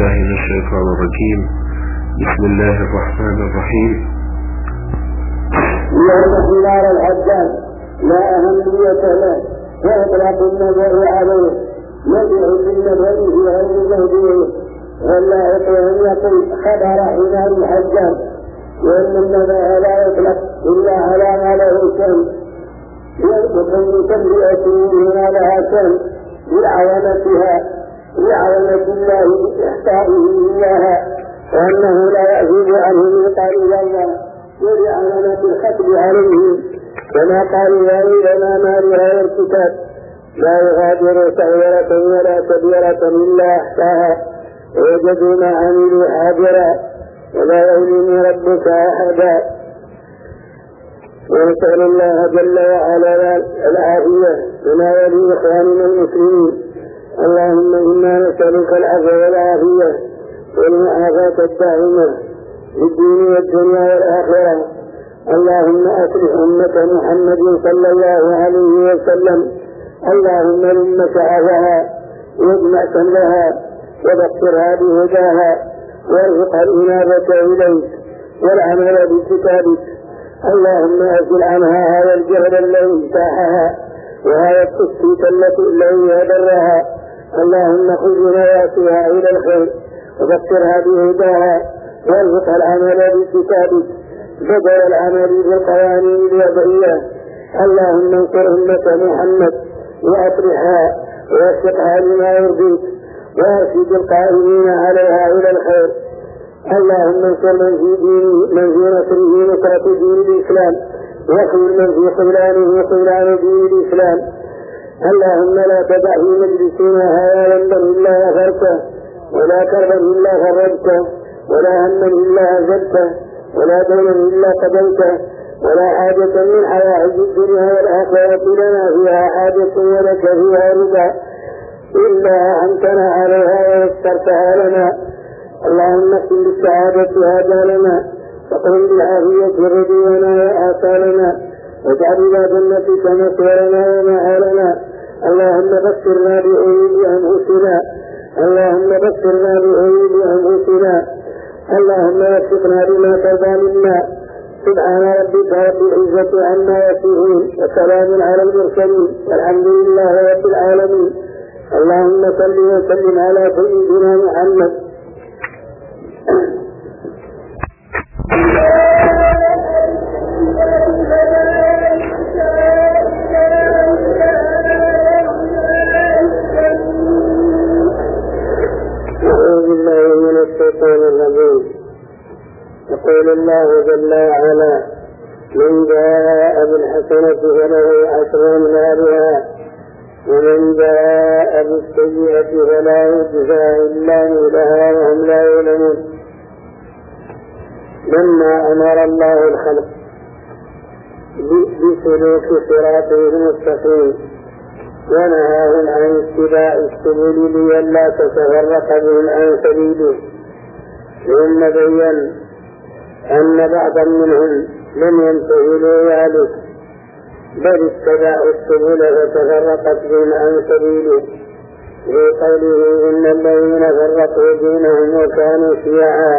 بالله من الشيطان الرجيم. بسم الله الرحمن الرحيم. لأن خلال الحجاج لا أهمية له وإطلاق النظر عليه يدعو بالنظر في غير موضوعه، واللائق أن يقول خبر حمار الحجاج، وأن النظر لا يطلق إلا على ما له شأن، يطلق من تنبئته بما لها شأن لعظمة الله بإحصائه إياها، وأنه لا يعزب عنه ميقات الله ولعظمة الختم عليه، كما قال يا ويلنا ما لهذا الكتاب لا يغادر صغيرة ولا كبيرة إلا أحصاها ووجدوا ما عملوا حاضرا ولا يظلم ربك أحدا. ونسأل الله جل وعلا العافية لنا ولإخواننا المسلمين. اللهم إنا نسألك العفو والعافية والمعافاة الدائمة في الدين والدنيا والآخرة. اللهم أصلح أمة محمد صلى الله عليه وسلم، اللهم لمك عفاها واجمع شملها وبصرها بهداها وارزق الإنابة إليك والعمل بكتابك. اللهم أزل عنها هذا الجهل الذي اجتاحها وهذا التشتيت الذي هدرها. اللهم خذ نواسيها إلى الخير وبصرها بهداها وارزق العمل بكتابك بدل العمل بالقوانين الوضعية. اللهم انصر أمة محمد وأصلحها ووفقها لما يرضيك وارشد القائمين عليها إلى الخير. اللهم انصر من في نصره نصرة دين الإسلام، واخذل من في خذلانه خذلان دين الإسلام. اللهم لا تدع في مجلسنا هذا ذنبا إلا غفرته، ولا كربا إلا فرجته، ولا هما إلا أزلته، ولا دينا إلا قضيته، ولا حاجة من حوائج الدنيا والآخرة لنا فيها حاجة ولك فيها رضا إلا أنتنا عليها ويسرتها لنا. اللهم اكتب بالسعادة آجالنا وقم بالعافية ردينا وآثالنا واجعل إلى جنتك مصيرنا ومآلنا. اللهم بشرنا بعيوب أنفسنا، اللهم بشرنا بعيوب أنفسنا، اللهم وفقنا بما ترضى منا. سبحان ربك رب العزة عما يصفون وسلام على المرسلين والحمد لله رب العالمين. اللهم صل وسلم على سيدنا محمد. أعوذ بالله من الشيطان الرجيم. يقول الله جل وعلا: من جاء بالحسنة فله عشر أمثالها ومن جاء بالسيئة فلا يجزى إلا مثلها وهم لا يعلمون. لما أمر الله الخلق بسلوك صراطه المستقيم ونهاهم عن اتباع السبل لئلا تتفرق بهم عن سبيله، ثم بين أن بعضا منهم لم ينتهوا ذلك بل اتبعوا السبل فتفرقت بهم عن سبيله، في قوله: إن الذين فرقوا دينهم وكانوا شيعا.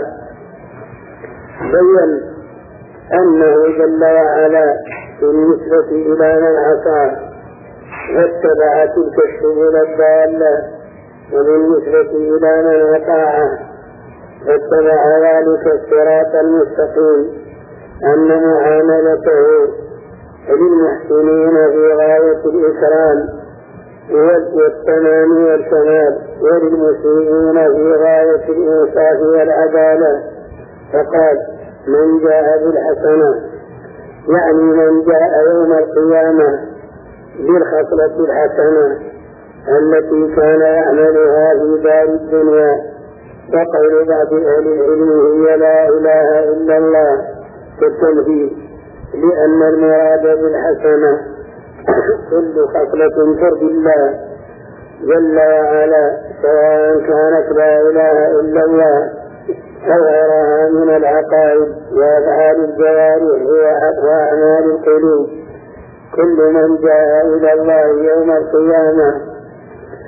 بين أنه جل وعلا بالنسبة إلى من عصى واتبع تلك السبل الضالة، وبالنسبة إلى من أطاعه واتبع ذلك الصراط المستقيم، أن معاملته للمحسنين في غاية الإكرام والتمام والكمال، وللمسيئين في غاية الإنصاف والعدالة. فقال: من جاء بالحسنة، يعني من جاء يوم القيامة بالخصلة الحسنة التي كان يعملها في دار الدنيا. وقول بعض أهل العلم هي لا إله إلا الله كالتنفيذ، لأن المراد بالحسنة كل خصلة ترضي الله جل وعلا، سواء كانت لا إله إلا الله أو غيرها من العقائد وأفعال الجوارح وأعمال القلوب. كل من جاء إلى الله يوم القيامة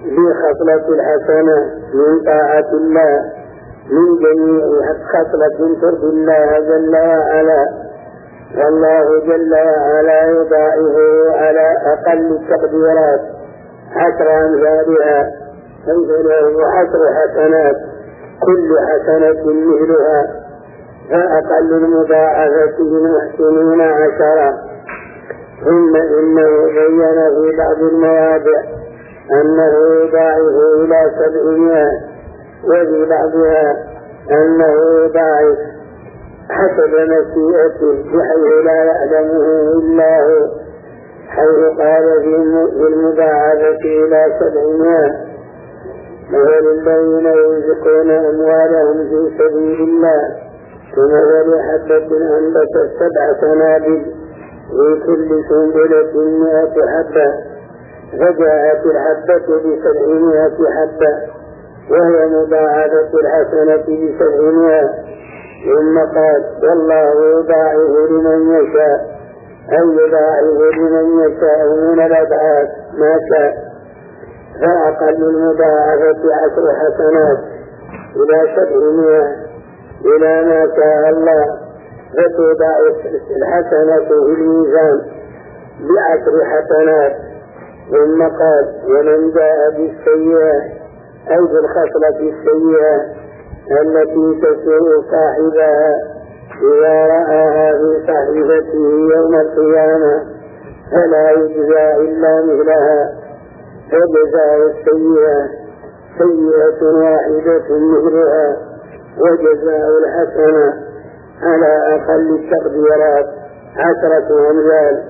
بخصلة الحسنة من طاعة الله من جميع خصلة ترضي الله جل وعلا، والله جل وعلا يضاعفه على أقل التقديرات 10 أمثالها، فله 10 حسنات كل حسنة مثلها، فأقل المضاعفة للمحسنين 10. ثم إنه بين في بعض المواضع أنه يضاعف إلى 700، وفي بعضها أنه يضاعف حسب مشيئته بحيث لا يعلمه إلا هو، حيث قال في المضاعفة إلى 700: مثل الذين ينفقون أموالهم في سبيل الله كمثل حبة أنبتت 7 سنابل في كل سنبلة 100 حبة، فجاءت الحبة ب700 حبة، وهي مضاعفة الحسنة ب700. ثم قال: والله يضاعف لمن يشاء، أي يضاعف لمن يشاء من الأبعاد ما شاء، فأقل المضاعفة 10 حسنات إلى 700 إلى ما شاء الله، فتضاعف الحسنة في الميزان ب10 حسنات. ثم قال: ومن جاء بالسيئة أي بالخصلة السيئة التي تسوء صاحبها إذا رآها في صحيفته يوم القيامة فلا يجزى إلا مثلها، فجزاء السيئة سيئة واحدة مثلها، وجزاء الحسنة على أقل التقديرات 10 أمثال.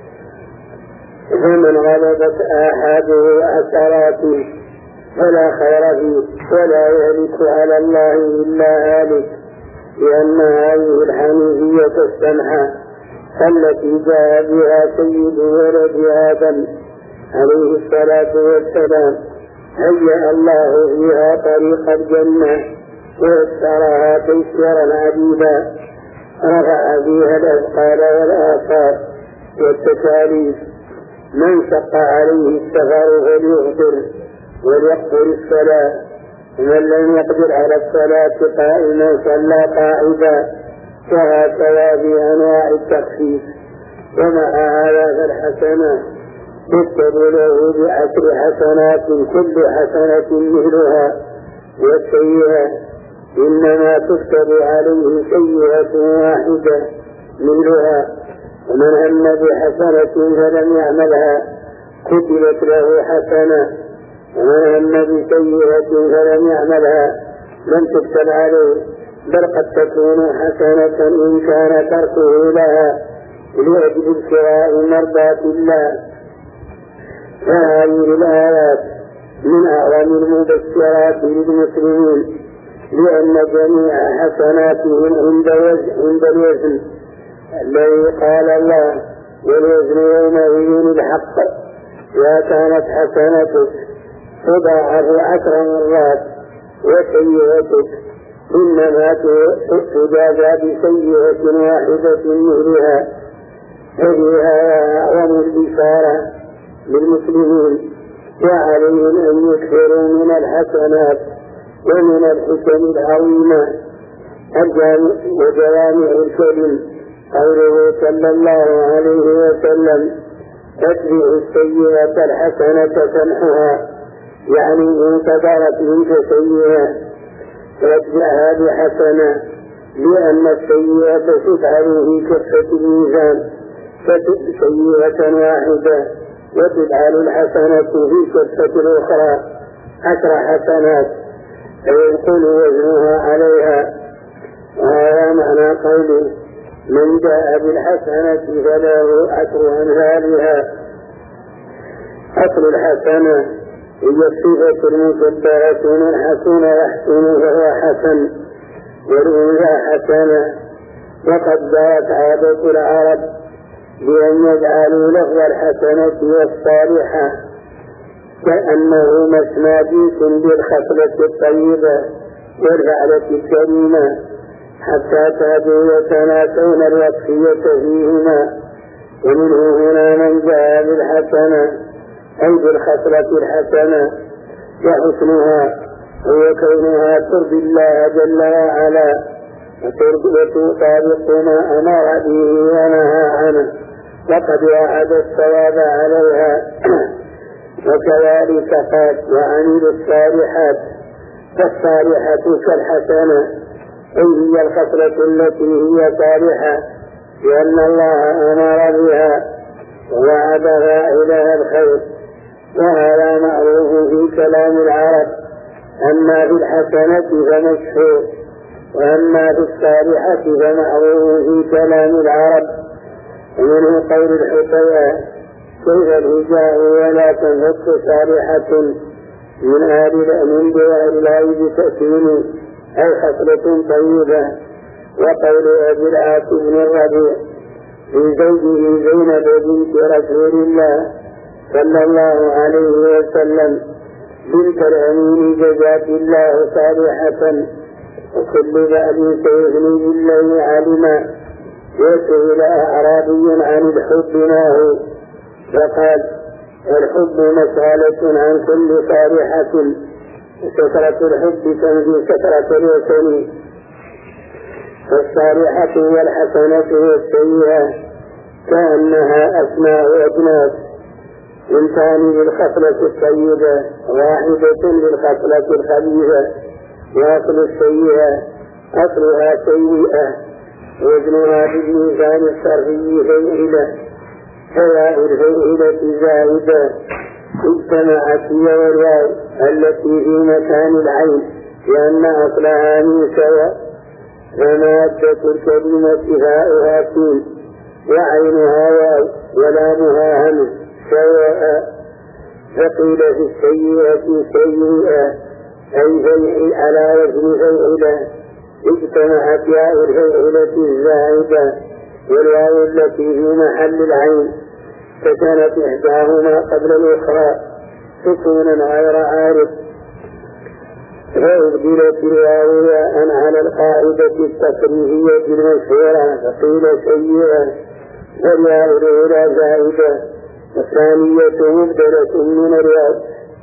فمن غلبت آحاده عثراته فلا خير فيه ولا يهلك على الله إلا هالك، لأن هذه الحنيفية السمحة التي جاء بها سيد ولد آدم عليه الصلاة والسلام هيأ الله فيها طريق الجنة ويسرها تيسيرا عديدا، رفع فيها الأثقال والآثار والتكاليف. من شق عليه السفر فليغفر وليقبل الصلاة، ومن لم يقدر على الصلاة قائما صلى قاعدا، وهكذا بأنواع التخفيف. ومع هذا فالحسنة تكتب له ب10 حسنات كل حسنة مثلها، والسيئة إنما تكتب عليه سيئة واحدة مثلها. ومن هم بحسنة فلم يعملها كتبت له حسنة، ومن هم بسيئة فلم يعملها لم تكتب عليه، بل قد تكون حسنة إن كان تركه لها لأجل ابتغاء مرضات الله. فهذه الآيات من أعظم المبشرات للمسلمين، لأن جميع حسناتهم عند الوزن الذي قال الله: والوزن يومئذ الحق. وكانت حسنتك تضاعف 10 مرات، وسيئتك إنما تجازى بسيئة واحدة مثلها. فبها أعظم البشارة للمسلمين، وعليهم أن يكثروا من الحسنات ومن الحكم العظيمة وجوامع الكلم. قوله صلى الله عليه وسلم: تتبع السيئة الحسنة تمحها، يعني إن كثرت منك سيئة فاتبعها بحسنة، لأن السيئة تفعل في كفة الميزان سيئة واحدة، وتفعل الحسنة في كفة الأخرى 10 حسنات، فينقل وزنها عليها. وهذا معنى قوله: من جاء بالحسنة فله 10 أمثالها. أصل الحسنة هي الصفة المشبهة من حسن يحسن فهو حسن، والأنثى حسنة. وقد جاءت عادة العرب بأن يجعلوا لفظ الحسنة والصالحة كأنه مسناديس بالخصلة الطيبة والفعلة الكريمة، حتى كادوا يتناسون الوصفية فيهما. ومنه هنا من جاء بالحسنة أي بالخصلة الحسنة وحسنها هو كونها ترضي الله جل وعلا وتطابق ما أمر به ونهى عنه وقد وعد الثواب عليها. وكذلك قال وعملوا الصالحات، فالصالحة كالحسنة أي هي الخصلة التي هي صالحة لأن الله أمر بها ووعد فاعلها الخير، وهذا معروف في كلام العرب. أما في الحسنة فمشهور، وأما في الصالحة فمعروف في كلام العرب. ومنه قول الحكياء كيف الهجاء ولا تنفك صالحة من دواء الله بتأثير أي خصلة طيبة. وقول أبي العاص بن الربيع في زوجه زينب بنت رسول الله صلى الله عليه وسلم بنت الأمين جزاك الله صالحة وكل بعد سيغني بالله علما. وسئل أعرابي عن الحب ما هو فقال الحب مسألة عن كل صالحة، كثرة الحب تنزي كثرة الوثن، فالصالحة والحسنة والسيئة كأنها أسماء أجناس، إنسان بالخصلة الطيبة واحدة بالخصلة الخبيثة، وأصل السيئة أصلها سيئة وزنها بالميزان الصرفي فيئلة، فياء الفيئلة زائدة اجتمعت هي والواو التي في مكان العين لأن أصلها من سواء، فمادة الكلمة فاؤها سين وعينها واو ولامها همس سواء. فقيل في السيئة سيئة أي فيئل على وزن فيئلة، اجتمعت ياء الفيئلة الزائدة والواو التي في محل العين، فكانت إحداهما قبل الأخرى سكونا غير عارف، فأبدلت الواو ياء على القاعدة التصريفية المشهورة فقيل سيئة، والياء الأولى زائدة والثانية مبدلة من الياء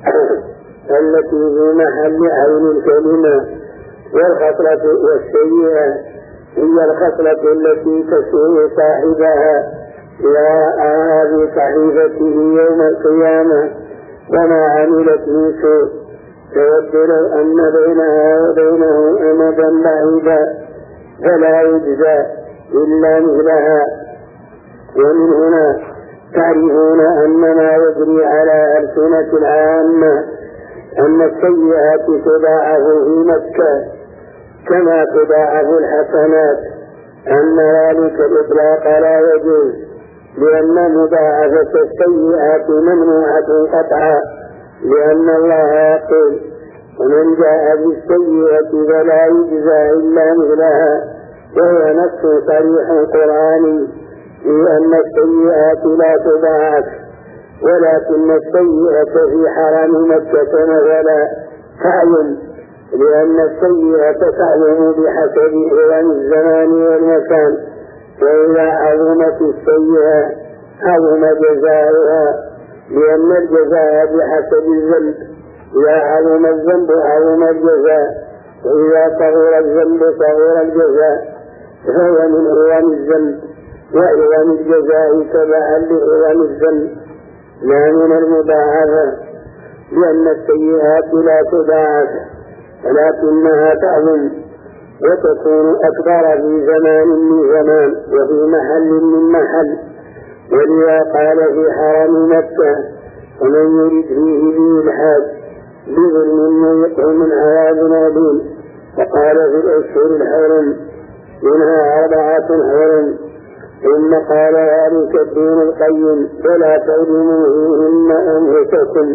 التي في محل عين الكلمة. والخصلة والسيئة هي الخصلة التي تسوء صاحبها يراءها في صحيفته يوم القيامة وما عملت من سوء، تود لو أن بينها وبينه أمدا بعيدا فلا يجزى إلا مثلها. ومن هنا تعرفون أن ما يجري على ألسنة العامة أن السيئات تضاعف في مكة كما تضاعف الحسنات، أن ذلك الإطلاق لا يجوز لأن مضاعفة السيئات ممنوعة قطعا، لأن الله يقول ومن جاء بالسيئة فلا يجزى إلا مثلها، وهو نص صريح قرآني في أن السيئات لا تضاعف، ولكن السيئة في حرم مكة مثلا تعين، لأن السيئة تعين بحسب حرم الزمان والمكان، وإذا عظمت السيئة عظم جزاؤها، لأن الجزاء بحسب الذنب، إذا عظم الذنب عظم الجزاء، وإذا صغر الذنب صغر الجزاء، فهو من عظم الذنب، وعظم الجزاء تبعا لعظم الذنب لا من المضاعفة، لأن السيئات لا تضاعف ولكنها تعظم وتكون أكبر في زمان من زمان وفي محل من محل. ولذا قال في حرم مكة ومن يرد فيه بإلحاد بظلم نذقه من عذاب أليم، وقال في الأشهر الحرم منها 4 حرم، ثم قال ذلك ابن القيم فلا تظلموا فيهن أنفسكم،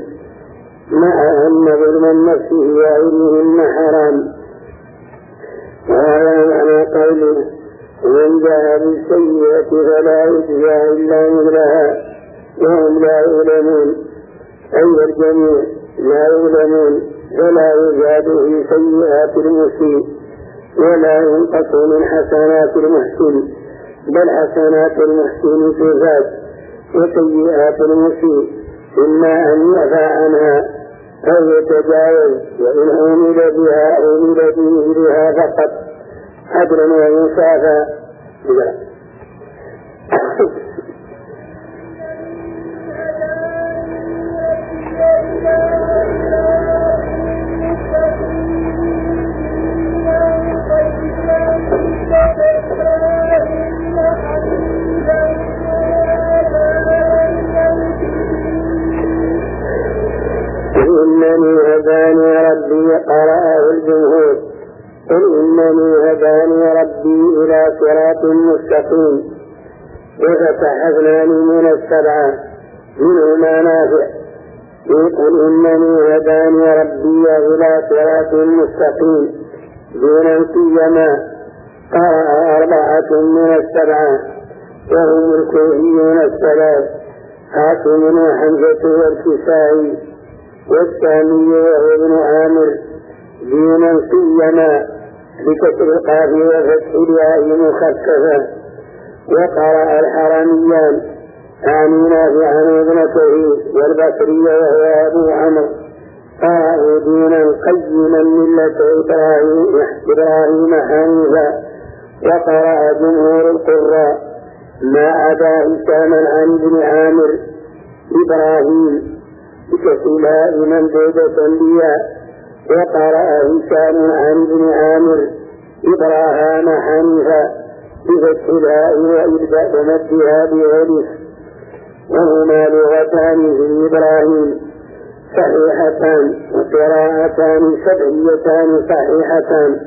مع أن ظلم النفس وغيرهن حرام. وهذا معنى قوله ومن جاء بالسيئة فلا يجزى إلا مثلها وهم لا يعلمون، أي الجميع لا يعلمون، فلا يزاد في سيئات المسيء ولا ينقص من حسنات المحسن، بل حسنات المحسن تزاد وسيئات المسيء إما أن يعفى عنها أو يتجاوز، وإن عمل بها عمل بها فقط عدلا وإنصافا. إنني هداني ربي، قرأه الجمهور. قل إنني هداني ربي إلى صراط مستقيم. وفتح اثنان من السبعة منهما نافع. قل إنني هداني ربي إلى صراط مستقيم دون سيما. قرأ أربعة من السبعة وهم الكوفيون الثلاث حاتم وحمزة والكسائي والثاني وهو ابن عامر دون سيما بكسر القاف وفتح الياء مخففة. وقرأ الحرميان عن نافع وابن كثير والبصري وهو أبو عمرو قرأوا دينا قيما ملة إبراهيم حنيفا. وقرأ جمهور القراء ما عدا هشاما عن ابن عامر إبراهيم بكسلاء ممدودة بياء. وقرأ هشام عن ابن عامر إبراهيم حنيفا بفتح الهاء وإبداء مدها بألف. وهما لغتان في إبراهيم صحيحتان وقراءتان سبعيتان صحيحتان.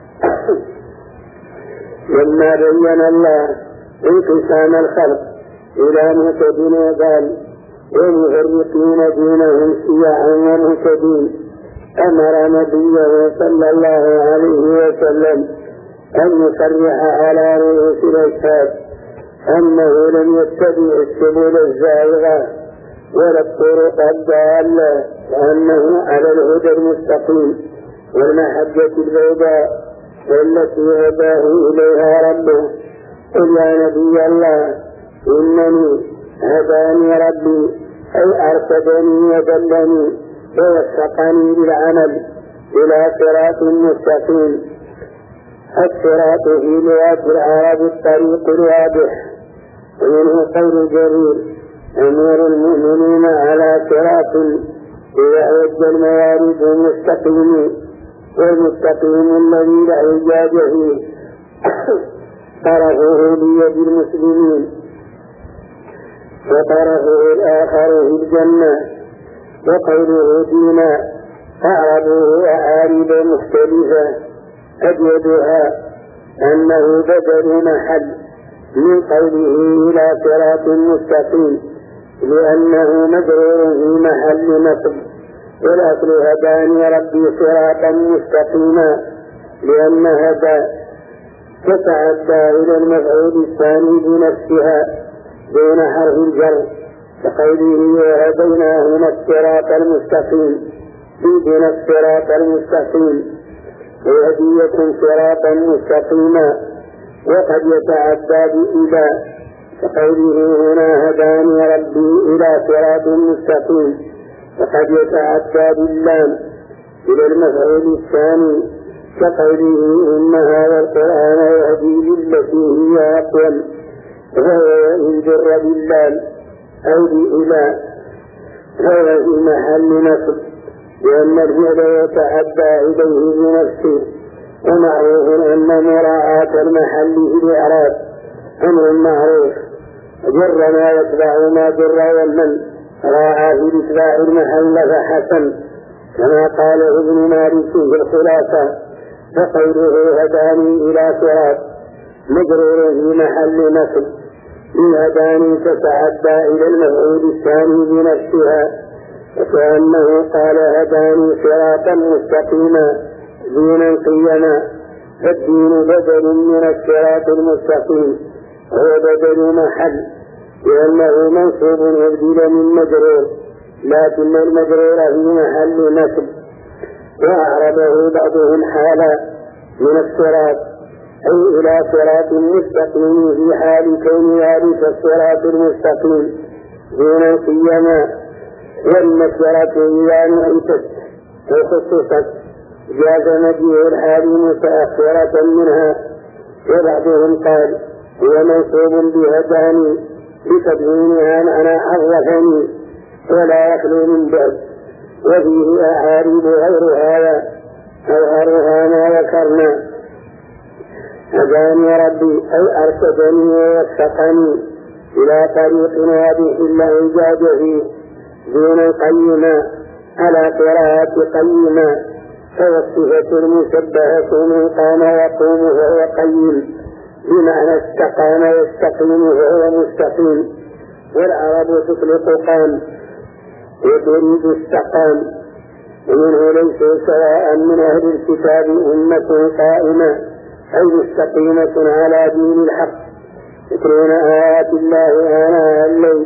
لما بين الله انقسام الخلق إلى مهتدين وضال ومفرقين دينهم شيعا ومهتدين أمر نبيه صلى الله عليه وسلم أن يصرح على رؤوس الأشهاد أنه لم يتبع السبل الزائغة ولا الطرق الضالة، وأنه على الهدى المستقيم والمحجة البيضاء والتي هداه إليها ربه. قل يا نبي الله إنني هداني ربي أي أرشدني ودلني ووفقني للعمل إلى صراط مستقيم. الصراط في لغة العرب الطريق الواضح، ومنه قول جرير أمير المؤمنين على صراط إذا وجه الموارد المستقيم والمستقيم الذي لا عجاج فيه طرفه بيد المسلمين وطرفه الآخر في الجنة. وقوله دينا أعربه أعارب مختلفة أجودها أنه بدل محل من قوله إلى صراط مستقيم لأنه مجرور في محل نصب. والأصل هداني ربي صراطا مستقيما لأن هدى تتعدى إلى المفعول الثاني بنفسها دون حرف الجر كقوله وهديناهما الصراط المستقيم دون الصراط المستقيم وهديكم صراطا مستقيما. وقد يتعدى بإلى كقوله هنا هداني ربي إلى صراط مستقيم. وقد يتعدى باللام إلى المفعول الثاني كقوله إن هذا القرآن يهدي للتي هي أقوم. فهو إن جر باللام أو بإلى فهو في محل نصب لأن الفعل يتعدى إليه بنفسه. ومعروف أن مراعاة المحل في الإعراب أمر معروف. جر ما يتبع ما جر ومن راعى في اتباع المحل فحسن كما قاله ابن مالك في الخلاصة. فقوله هداني إلى صراط مجرور في محل نصب من هداني تتعدى إلى المفعول الثاني بنفسها وكأنه قال هداني صراطا مستقيما دينا قيما. فالدين بدل من الصراط المستقيم هو بدل محل لأنه منصوب يبدل من مجرور لكن المجرور في محل نصب. وأعربه بعضهم حالا من الصراط أي إلى صراط مستقيم في حال كون ذلك الصراط المستقيم دون قيما. والنكرة إذا نعتت وخصصت جاز مجيء الحال متأخرة منها. وبعضهم قال هو منصوب بهداني بتدوينها معنى عرفني ولا يخلو من بعد، وفيه أعاريب غير هذا أظهرها ما ذكرنا. هداني ربي أي أرشدني ووفقني إلى طريق واضح لا إيجاد فيه دون قيما على قراءة قيما، فالصفة المشبهة من قام يقوم فهو قيم بمعنى استقام يستقيم فهو مستقيم. والعرب تطلق قام وتريد استقام، ومنه ليس سواء من أهل الكتاب أمة قائمة أي مستقيمة على دين الحق يتلون آيات الله آناء الليل.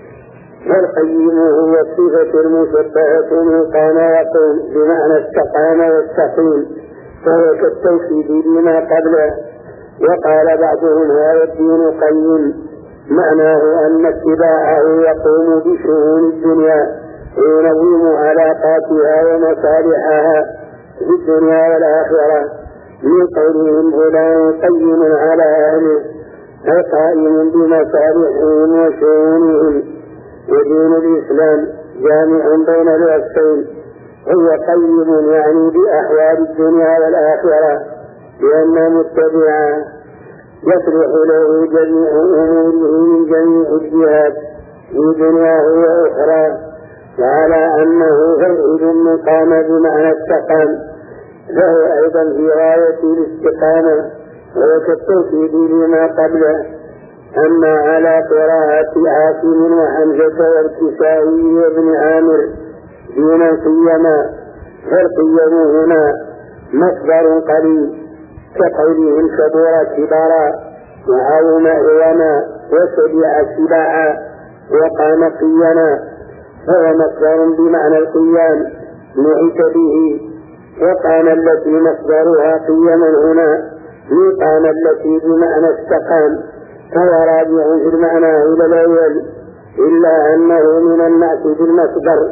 والقيم هو الصفة المشبهة من قام يقوم بمعنى استقام يستقيم فهو كالتوحيد بما قبله. وقال بعضهم هذا الدين قيم معناه أن اتباعه يقوم بشؤون الدنيا وينظم علاقاتها ومصالحها في الدنيا والآخرة، من قولهم فلان قيم على أهله أي قائم بمصالحهم وشؤونهم. ودين الإسلام جامع بين الوصفين، هو قيم يعني بأحوال الدنيا والآخرة، لأن متبعا يصلح له جميع أموره من جميع الجهات في دنياه وأخرى، وعلى أنه فرد من قام بمعنى استقام فهو أيضا في غاية الاستقامة وهو كالتوحيد لما قبله. أما على قراءة عاصم وحمزة والكسائي وابن عامر دون قيما، فالقيم هنا مصدر قليل كقولهم كبر كبارا وعظم عظما وسبع سباعا وقام قيما، فهو مصدر بمعنى القيام نعت به. وقام التي مصدرها قيما هنا من قام التي بمعنى استقام، فهو راجع في المعنى إلى الأول إلا أنه من النعت بالمصدر.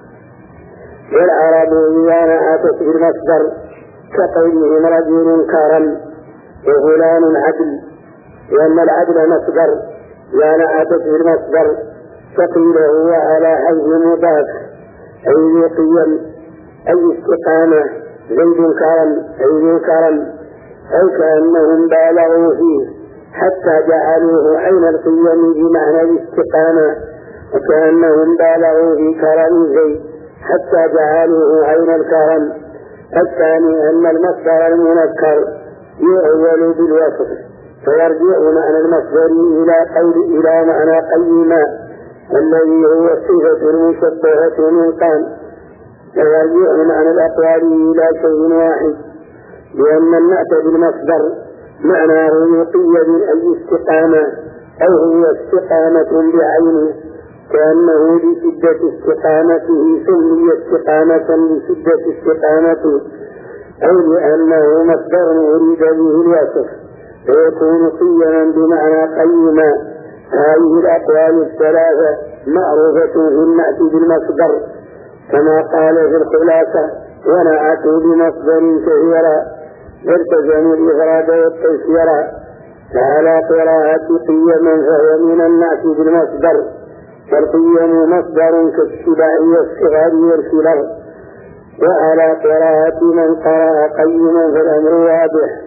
والعرب إذا نعتت بالمصدر كقولهم رجل كرم وفلان عدل، لأن العدل مصدر إذا نعتت بالمصدر فقيل هو على حيث مضاف أي قيم أي استقامة، زيد كرم أي كرم، أو كأنهم بالغوا فيه حتى جعلوه عين القيم بمعنى الاستقامة، وكأنهم بالغوا في كرم زيد حتى جعلوه عين الكرم. الثاني أن المصدر المنكر يؤول بالوصف فيرجع معنى المصدر إلى معنى قيما الذي هو الصفة المشبهة من قام، فيرجع معنى الأقوال إلى شيء واحد، لأن النعت بالمصدر معناه يقيد أي استقامة أو هي استقامة بعينه، كأنه لشدة استقامته سمي استقامة لشدة استقامته، أو لأنه مصدر أريد به الوصف فيكون قيما بمعنى قيما. هذه الأقوال الثلاثة معروفة في النعت بالمصدر كما قال في الخلاصة ونعتوا بمصدر كثيرا والتزموا الإفراد والتيسير. فعلى قراءة قيما فهو من النعت بالمصدر، فالقيم مصدر كالسباع والصغار والكبر. وعلى قراءة من قرأ قيما فالأمر واضح.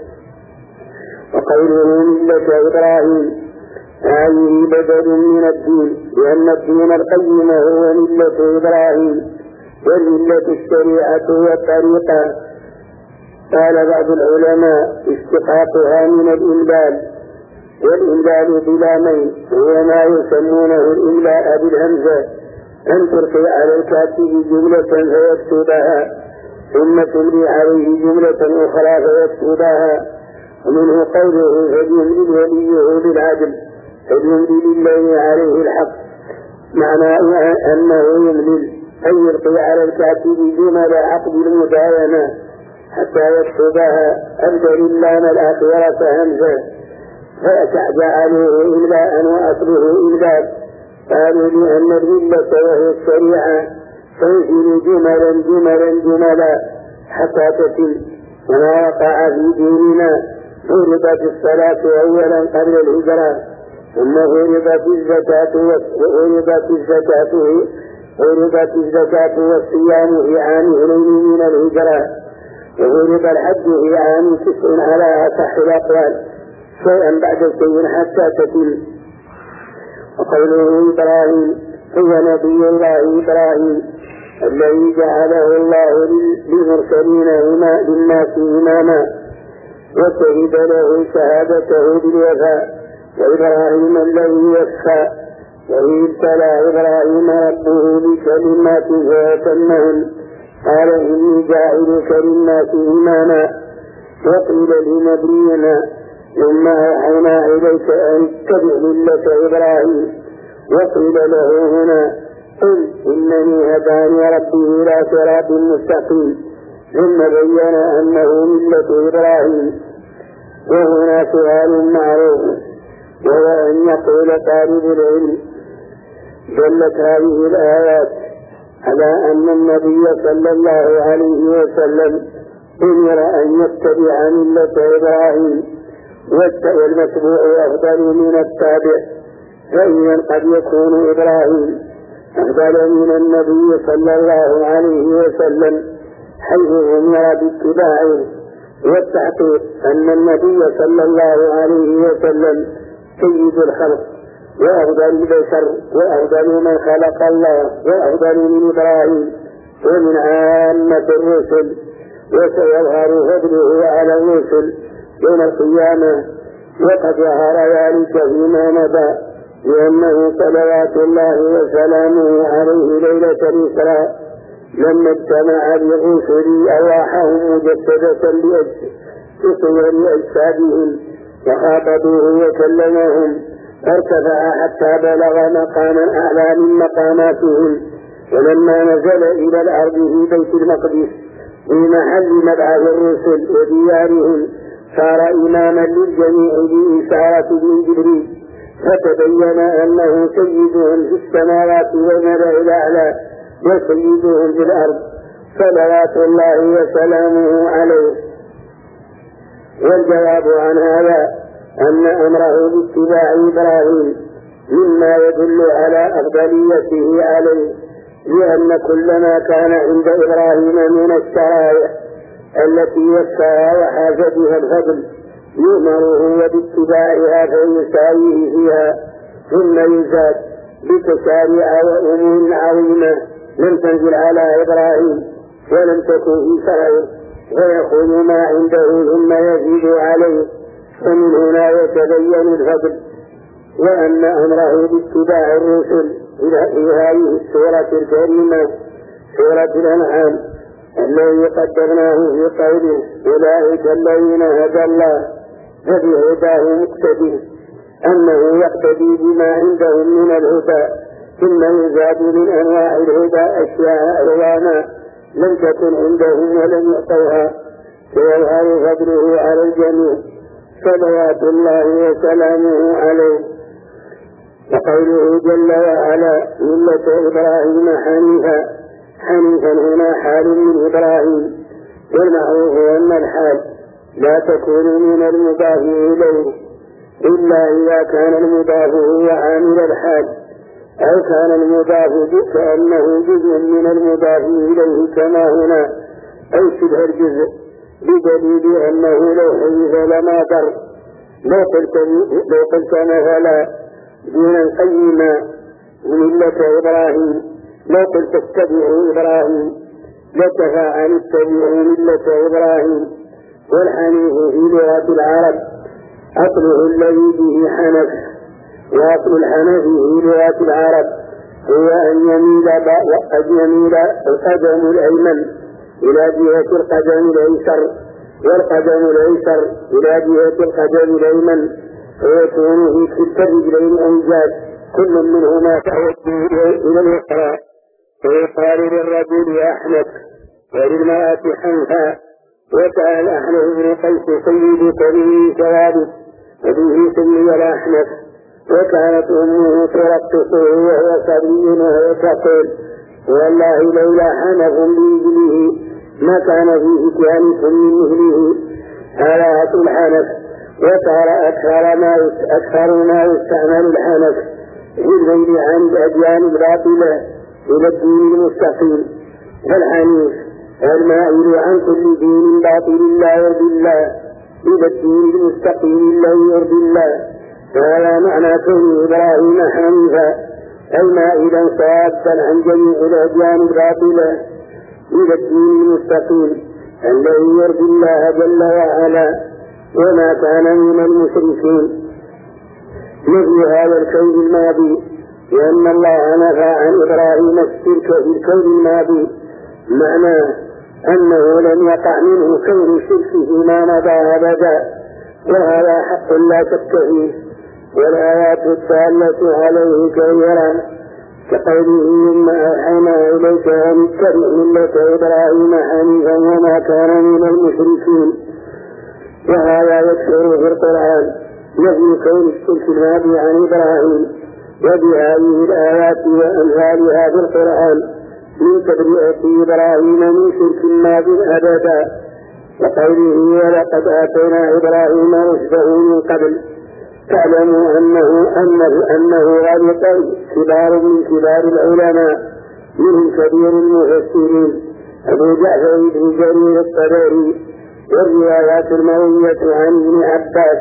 وقوله ملة إبراهيم هذه بدل من الدين، لأن الدين القيم هو ملة إبراهيم، والملة الشريعة والطريقة. قال بعض العلماء اشتقاقها من الإملال، والإملال بلامين هو ما يسمونه الإملاء بالهمزة، أن تلقي على الكاتب جملة فيكتبها ثم تملي عليه جملة أخرى فيكتبها. ومنه قوله فليملل وليه بالعدل فليملل لله عليه الحق، معنى أنه يملل أي يلقي على الكاتب جمل عقد المداينة حتى يكتبها أبدل اللام الأخيرة همزة فجعلوه إملاء وأصله إملاء، قالوا لأن الملة وهي الشريعة تنزل جملا حتى تتم، وما وقع في ديننا فرضت الصلاة أولا قبل الهجرة، ثم فرضت الزكاة والصيام في عام 2 من الهجرة، وفرض الحج في عام 9 على أصح الأقوال، شيئا بعد شيء حتى تتم. وقوله إبراهيم هو نبي الله إبراهيم الذي جعله الله للمرسلين للناس إماما، وشهد له شهادته بالوفاء، وإبراهيم الذي وفى، وإذ ابتلى إبراهيم ربه بكلمات فأتمهن قال إني جاعلك للناس إماما، وقيل لنبينا ثم أوحينا إليك أن اتبع ملة إبراهيم، وقيل له هنا قل إنني هداني ربي إلى صراط مستقيم، ثم بين أنه ملة إبراهيم. وهنا سؤال معروف، وهو أن يقول طالب العلم دلت هذه الآيات على أن النبي صلى الله عليه وسلم أمر أن يتبع ملة إبراهيم، والمتبوع أفضل من التابع، فإذا قد يكون إبراهيم أفضل من النبي صلى الله عليه وسلم حيث أمر باتباعه، والتحقيق أن النبي صلى الله عليه وسلم سيد الخلق وأفضل البشر وأفضل من خلق الله وأفضل من إبراهيم ومن عامة الرسل، وسيظهر فضله على الرسل يوم القيامة، وقد ظهر ذلك فيما مضى، لأنه صلوات الله وسلامه عليه ليلة الإسراء لما اجتمع بالرسل أرواحهم مجسدة بصور أجسادهم وخاطبوه وكلمهم، فارتفع حتى بلغ مقاما أعلى من مقاماتهم، ولما نزل إلى الأرض في بيت المقدس في محل مبعث الرسل وديارهم صار إماما للجميع بإشارة من جبريل، فتبين أنه سيدهم في السماوات والملأ الأعلى وسيدهم في الأرض صلوات الله وسلامه عليه. والجواب عن هذا أن أمره باتباع إبراهيم مما يدل على أفضليته عليه، لأن كل ما كان عند إبراهيم من الشرائع التي وفاها وحاز بها الفضل يؤمره باتباعها فيساويه فيها، ثم يزاد بتشاريع وأمور عظيمة لم تنزل على إبراهيم ولم تكن في شرعه، ويأخذ ما عنده ثم يزيد عليه، فمن هنا يتبين الفضل. وأن أمره باتباع الرسل في هذه السورة الكريمة سورة الأنعام الذي قدرناه في قوله أولئك الذين هدى الله فبهداه مقتدي، أنه يقتدي بما عندهم من الهدى، ثم يزاد من أنواع الهدى أشياء أعظم لم تكن عندهم ولم يعطوها، فيظهر فضله على الجميع صلوات الله وسلامه عليه. وقوله جل وعلا ملة إبراهيم حنيفا هنا حال من إبراهيم، والمعروف أن الحال لا تكون من المضاف إليه إلا إذا كان المضاف هو عامل الحال، أو كان المضاف كأنه جزء من المضاف إليه كما هنا، أو شبه الجزء، بدليل أنه لو حيث لما ضر. لو قلت مثلا دينا قيما ملة إبراهيم، لو قلت اتبعوا إبراهيم لكفى عن اتبعوا ملة إبراهيم. والحنيف في لغة العرب أصله الذي به حنف، وأصل الحنف في لغة العرب هو أن يميل القدم الأيمن إلى جهة القدم الأيسر، والقدم الأيسر إلى جهة القدم الأيمن، ويكون في كلتا الرجلين أنجاز كل منهما توجه إلى الأخرى، ويقال للرجل أحنف وللمرأة حنفا. وسأل أحنف بن قيس سيد بني ثوابت وبه سمي الأحنف، وكانت أمه ترقصه وهو صبي وهو تقول والله لولا حنف بإجله ما كان في إتيانكم من مثله. هذا الحنف. وصار أكثر ما يستعمل الحنف في البعد عن الأديان الباطلة إلى الدين المستقيم. فالحنيف المائل عن كل دين باطل لا يرضي الله إلى الدين المستقيم الذي يرضي الله. وهذا معنى كون إبراهيم حنيفا أي مائلا صادا عن جميع الأديان الباطلة إلى الدين المستقيم الذي يرضي الله جل وعلا وما كان من المشركين. مثل هذا الكون الماضي لأن الله نفى عن إبراهيم الشرك في الكون الماضي معناه أنه لم يقع منه كون الشرك فيما مضى أبدا، وهذا حق لا شك فيه. والآيات الدالة عليه كثيرة كقوله ثم أوحينا إليك أن اتبع ملة إبراهيم حنيفا وما كان من المشركين. وهذا يكثر في القرآن نفي كون الشرك الماضي عن إبراهيم. وبهذه الآيات وأمثالها في القرآن من تبرئة إبراهيم من شرك ماض أبدا. وقوله ولقد آتينا إبراهيم رشده من قبل. تعلموا أنه غالط كبار من كبار العلماء منهم كبير المفسرين أبو جعفر بن جرير الطبري. والروايات المروية عن ابن عباس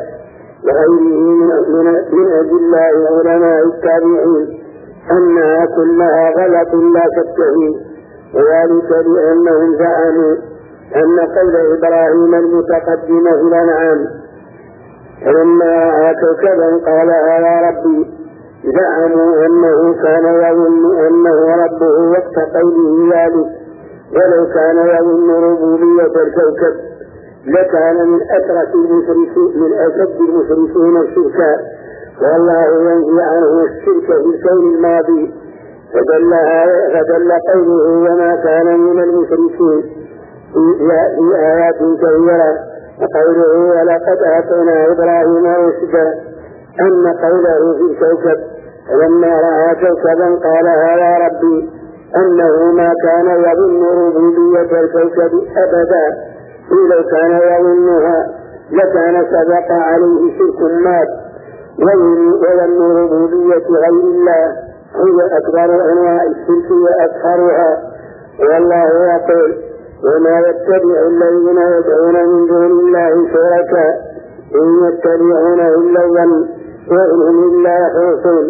وغيره من أجلاء علماء التابعين أنها كلها غلط لا شك فيه. وذلك لأنهم زعموا أن قول إبراهيم المتقدم في الأنعام فلما رأى كوكبا قال يا ربي، زعموا أنه كان يظن أنه ربه وقت قوله ذلك. ولو كان يظن ربوبية الكوكب لكان من أشد المشركين الشركا، والله ينفي عنه الشرك في الكون الماضي. فدل قوله وما كان من المشركين في آيات كثيرة. وقوله ولقد آتينا إبراهيم رشده أن قوله في الكوكب فلما رأى كوكبا قال يا ربي أنه ما كان يظن ربوبية الكوكب أبدا. ولو كان يظنها لكان سبق عليه شرك مات. وظن ربوبية غير الله هي أكبر أنواع الشرك وأكثرها. والله يقول وما يتبع الذين يدعون من دون الله شركاء إن يتبعون إلا الظن وإن إلا يخرصون.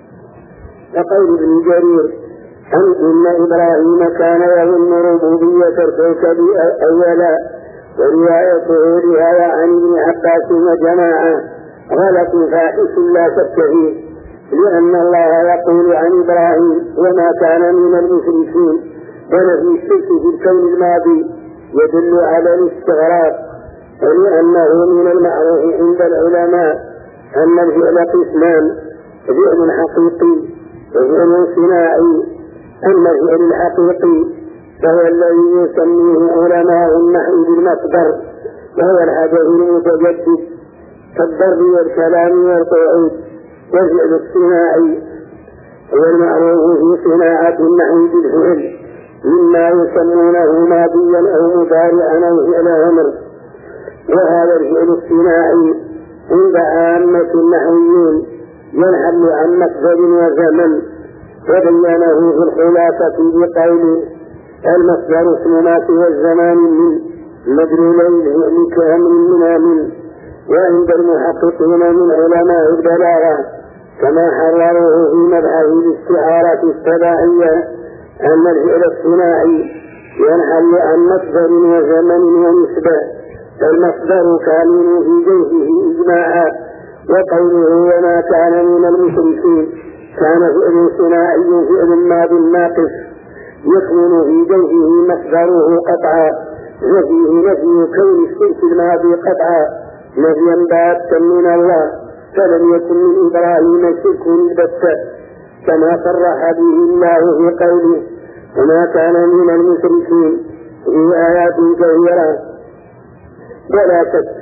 وقول ابن جرير إن إبراهيم كان يظن ربوبية الكوكب أولا. وروايته لهذا عن ابن عباس وجماعة غلط فاحش لا شك فيه، لأن الله يقول عن إبراهيم وما كان من المشركين. ونفي الشرك في الكون الماضي يدل على الاستغراق. ولأنه من المعروف عند العلماء أن الفعل قسمان: فعل حقيقي وفعل صناعي. أما الفعل الحقيقي فهو الذي يسميه علماء النحو بالمصدر، وهو الحدث المتجدد كالضرب والكلام والقعود. والفعل الصناعي هو المعروف في صناعة النحو بالفعل مما يسمونه ماضيا أو مضارعا أو فعل أمر. وهذا الفعل الصناعي عند عامة النحويين ينحل عن مصدر وزمن. وبينه في الخلاصة بقوله المصدر اسم ما سوى الزمان من مدلولين الفعل كأمر من. وعند المحققين من علماء البلاغة كما حرروه في مبحث الاستعارة السباعية أن الفعل الصناعي ينحل عن مصدر وزمن ونسبة. فالمصدر كامل في جوفه إجماعا. وقوله وما كان من المشركين كان فعل صناعي فعل ماض ناقص يكمن في جوفه مصدره قطعا، وفيه نفي كون الشرك الماضي قطعا نفيا باتا من الله. فلم يكن من إبراهيم شرك البتة كما صرح به الله في قوله وما كان من المشركين في آيات كثيرة. ولا شك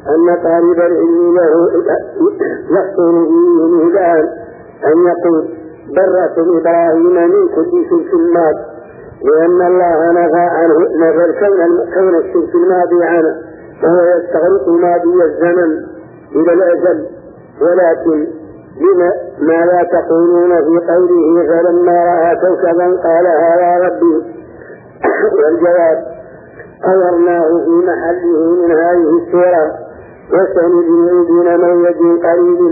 أن طالب العلم له يحصل فيه الهدان أن يقول برة إبراهيم من كل شرك ماض، لأن الله نفى الكون الشرك الماضي عنه، وهو يستغرق ماضي الزمن إلى الأجل. ولكن ما لا تقولون في قوله فلما رأى كوكبا قال هذا ربي؟ والجواب أورناه في محله من هذه السورة، وسنجري دون موعد قريب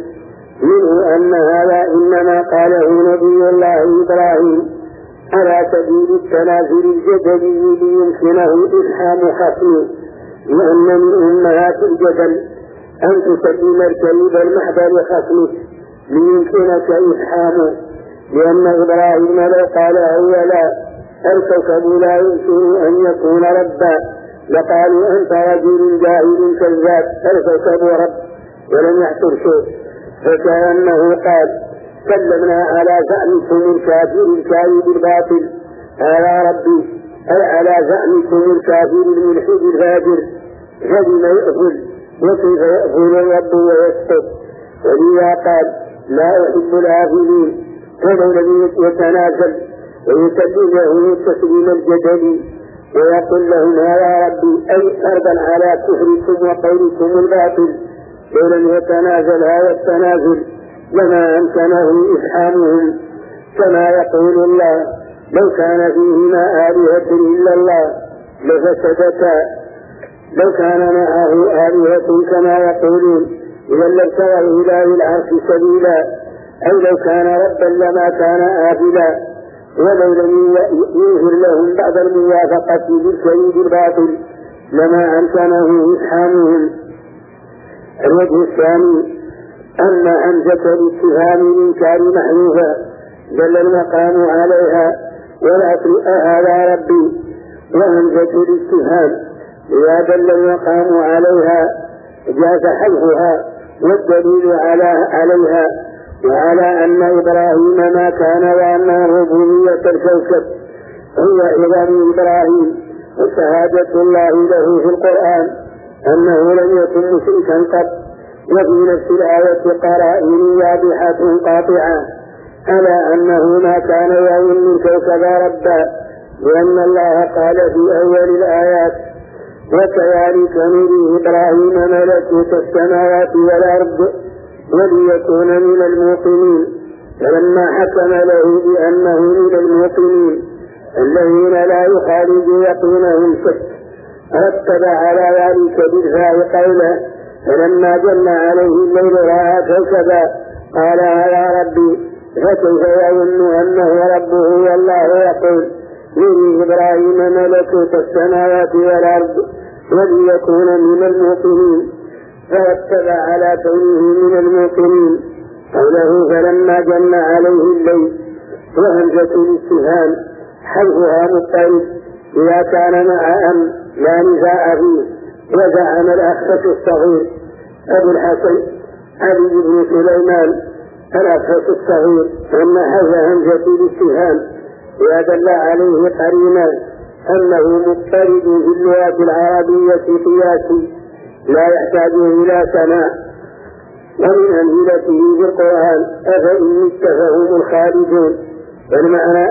منه أن هذا إنما قاله نبي الله إبراهيم على سبيل التنازل الجدلي ليمكنه إفحام خصمه، لأن من أمهات الجدل أن تسلم الكلب المحضر خصمه ليمكنك إفحامه، لأن إبراهيم لو قال أولا الكوكب لا يمكن أن يكون ربا لقالوا أنت رجل جاهل كذاب، الكوكب رب، ولم يحصل شيء، فكأنه قال سلمنا على زعمكم الكافر الكاذب الباطل هذا ربي، أي على زعمكم الكافر الملحد الفاجر، فبما يأكل وكيف يأكل الرب ويسقط. ولذا قال لا أحب الآفلين، فلو لم يتنازل ويسلم له التسليم الجدلي ويقول لهم هذا ربي، أي أرضا على كفركم وقولكم الباطل، لو لم يتنازل هذا التنازل لما أمكنه إفحامهم، كما يقول الله لو كان فيهما آلهة إلا الله لفسدتا، لو كان معه آلهة كما يقولون إذا لابتغوا إلى العرش سبيلا، أي لو كان ربا لما كان آفلا، ولو لم يظهر لهم بعد الموافقة بالكيد الباطل لما أمكنه إفحامهم. الوجه الثاني أن همزة الاستفهام الإنكار محذوفة دل المقام عليها والأصل هذا ربي، وهمزة الاستفهام إذا دل المقام عليها جاز حذفها، والدليل عليها وعلى أن إبراهيم ما كان وأن ربوبية الكوكب هو عظام إبراهيم، وشهادة الله له في القرآن أنه لم يكن مشركا قط، وفي نفس الآية قرائن واضحة قاطعة على أنه ما كان يظن الكوكب ربا، لأن الله قال في أول الآيات وكذلك نري إبراهيم ملكوت السماوات والأرض وليكون من الموقنين، فلما حكم له بأنه من الموقنين الذين لا يخالج يقينهم شك رتب على ذلك بالفاء قوله فلما جن عليه الليل رأى كوكبا قال هذا ربي، فكيف يظن أنه ربه والله يقول نري إبراهيم ملكوت السماوات والأرض وليكون من الموقنين، فرتب على كونه من الموقنين قوله فلما جن عليه الليل، وهمزة الاستفهام حيثها مضطرب إذا كان مع أن لا نزاع فيه. وزعم الأخفش الصغير أبو الحسن علي بن سليمان الأخفش الصغير أن حذف همزة الاستفهام ودل عليه قرينا أنه مضطرب في اللغة العربية قياسي لا يحتاج إلى سماع. ومن أمثلته في القرآن أفإن مت فهم الخالدون، والمعنى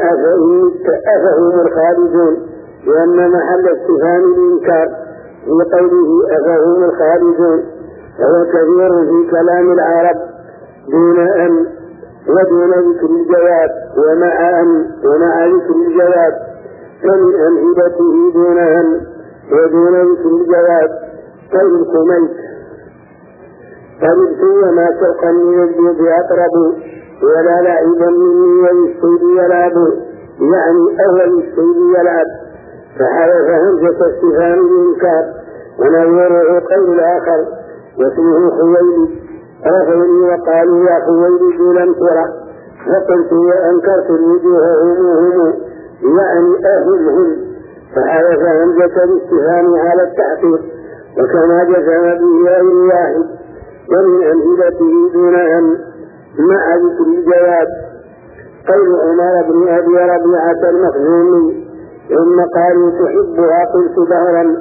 أفهم الخالدون، لأن محل استفهام الإنكار في قوله أفهم الخالدون، وهو كثير في كلام العرب دون أن ودون ذكر الجواب ومع أن ومع ذكر الجواب، ومن أمثلته دون أن ودون ذكر الجواب قول الكميت قلت وما شوقا من الجود أقرب ولا لعبا مني وللصيد يلعب، يعني أول الصيد يلعب، فحذف همزة استفهام الإنكار. ونظره قول الآخر واسمه خويلد رفعني وقالوا يا خويلد لم ترى، فقلت وأنكرت الوجوه هم يعني أهلهم، فحذف همزة الاستفهام على التحقيق وكما جزم به غير واحد. ومن أمثلته دون أن مع ذكر الجواب قول عمر بن أبي ربيعة المخزومي ثم قالوا تحبها قلت دهرا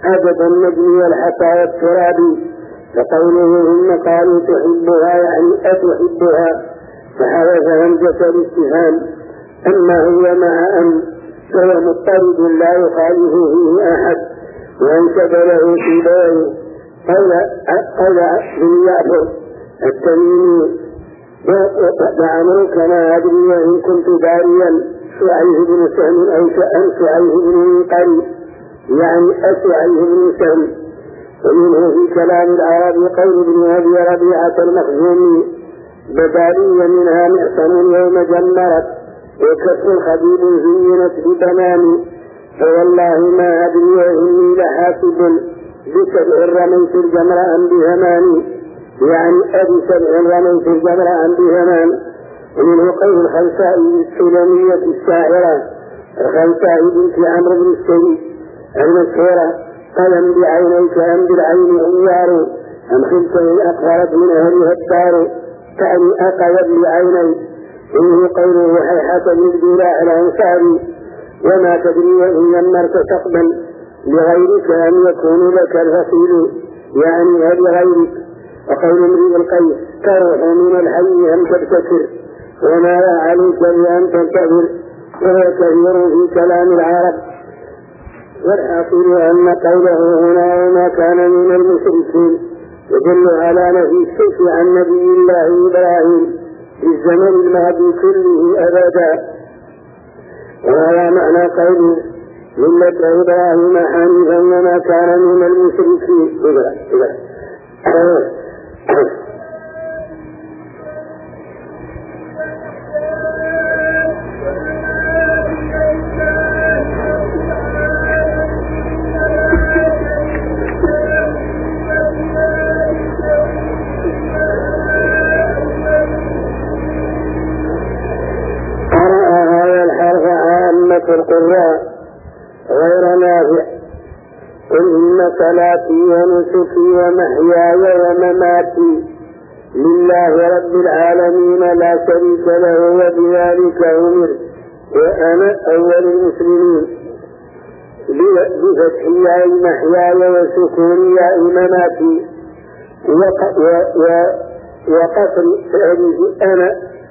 عدد النجم والحصى والتراب. فقوله ثم قالوا تحبها يعني أتحبها، فحذف همزة الاستفهام. أما هو مع أن فهو مضطرد لا يخالف فيه أحد، وأنسب له في بابه قول بن جعفر التميمي وعمرك ما أدري وإن كنت داريا سعيه بن سهم أو سعيه بن منقري، يعني أسعيه بن سهم. ومنه في كلام العرب قول ابن أبي ربيعة المخزومي بدالي منها معصم يوم جمرت وكف خبيب زينت ببناني، فوالله ما أدري وإني لحاسب بسبع رميت الجمر أم بهماني، يعني أبي سبع رميت الجمر أم بهمان. ومنه قول الخنساء السلمية الشاعرة الخنساء بنت عمرو بن السيد المشهورة قلم بعينيك أم بالعين عيار أم خلته أقهرت من أهلها الدار تعني أقوت بعيني. إنه قوله حيحة للجلاع الأنصاري وما تدري وإن يمرت تقبل لغيرك أن يكون لك الغسيل، يعني هل غيرك. وقول امرئ القيس تروح من الحي أم تبتكر وما عليك بأن تنتظر، وهو كثير في كلام العرب. والحاصل أن قوله هنا وما كان من المشركين يدل على نفي الشرك عن نبي الله إبراهيم في الزمن الماضي كله أبدا. وهذا معنى قوله ملة إبراهيم حنيفا وما كان من المشركين. القراء غير نافع. قل إن صلاتي ونسكي ومحياي ومماتي لله رب العالمين لا شريك له وبذلك أمرت وأنا أول المسلمين. بفتحي محياي وسكوني مماتي وقصر فعله أنا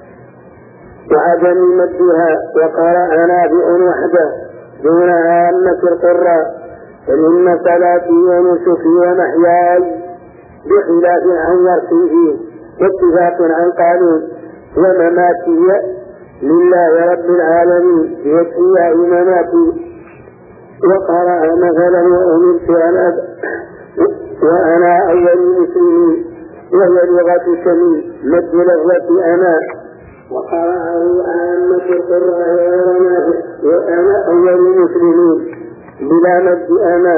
وعدم مدها. وقرأ نافع وحده دون عامة القراء فإن صلاتي ونسكي ومحياي بخلاف عن ورثه واتفاق عن قانون ومماتي لله رب العالمين بإحياء مماتي. وقرأ مثلا وأمرت أن وأنا أول المسلمين وهي لغة سمين مد لغة أنا. وقرأه عامة القراء غير نافع وأنا أول المسلمين بلا مد أنا.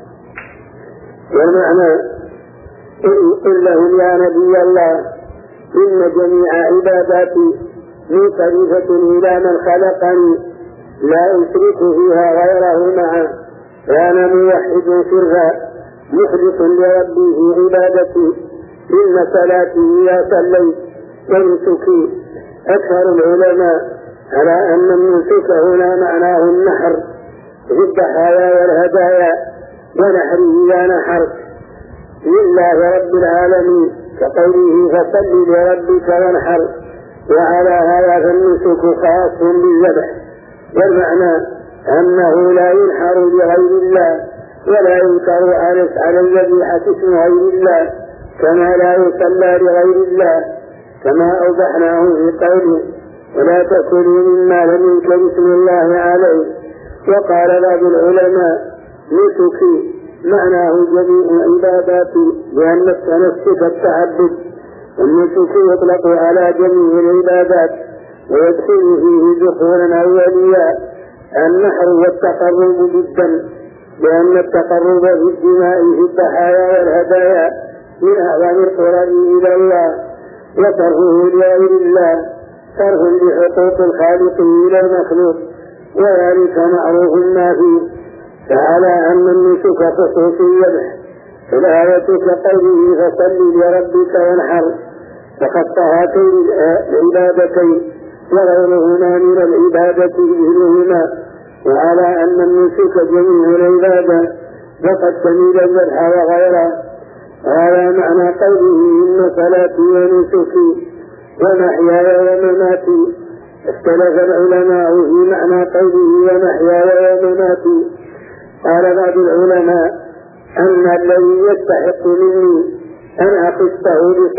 والمعنى قل لهم يا نبي الله إن جميع عباداتي من طريقة إلى من خلقني لا أشرك فيها غيره معه، وأنا موحد سرها مخلص لربي في عبادتي. إن صلاتي إذا صليت ونسكي. أكثر العلماء على أن النسك هنا معناه النحر في الضحايا والهدايا ونحره إذا نحرت لله رب العالمين كقوله فصل لربك وانحر. وعلى هذا فالنسك خاص بالذبح، والمعنى أنه لا ينحر لغير الله ولا ينكر على الذبيحة اسم غير الله كما لا يصلى لغير الله كما أوضحناه في قوله ولا تأكلوا مما لم يذكر اسم الله عليه. وقال بعض العلماء نسكي معناه جميع عباداتي لأن التنسك التعبد، والنسك يطلق على جميع العبادات ويدخل فيه دخولا أوليا النحر والتقرب بالدم، لأن التقرب بالدماء في الضحايا والهدايا من أعظم القرب إلى الله، وصرفه لغير الله صرف لحقوق الخالق إلى المخلوق، وذلك معروف ما فيه. فعلى أن النسك خصوص الذبح فالآية كقوله فصل لربك وانحر، فخص هاتين العبادتين وغيرهما من العبادة مثلهما. وعلى أن النسك جميع العبادة وقد تميل الذبح وغيره. هذا معنى قوله إن صلاتي ونسكي ومحياي ومماتي. اختلف العلماء في معنى قوله ومحياي ومماتي. قال بعض العلماء أن الذي يستحق مني أن أقصه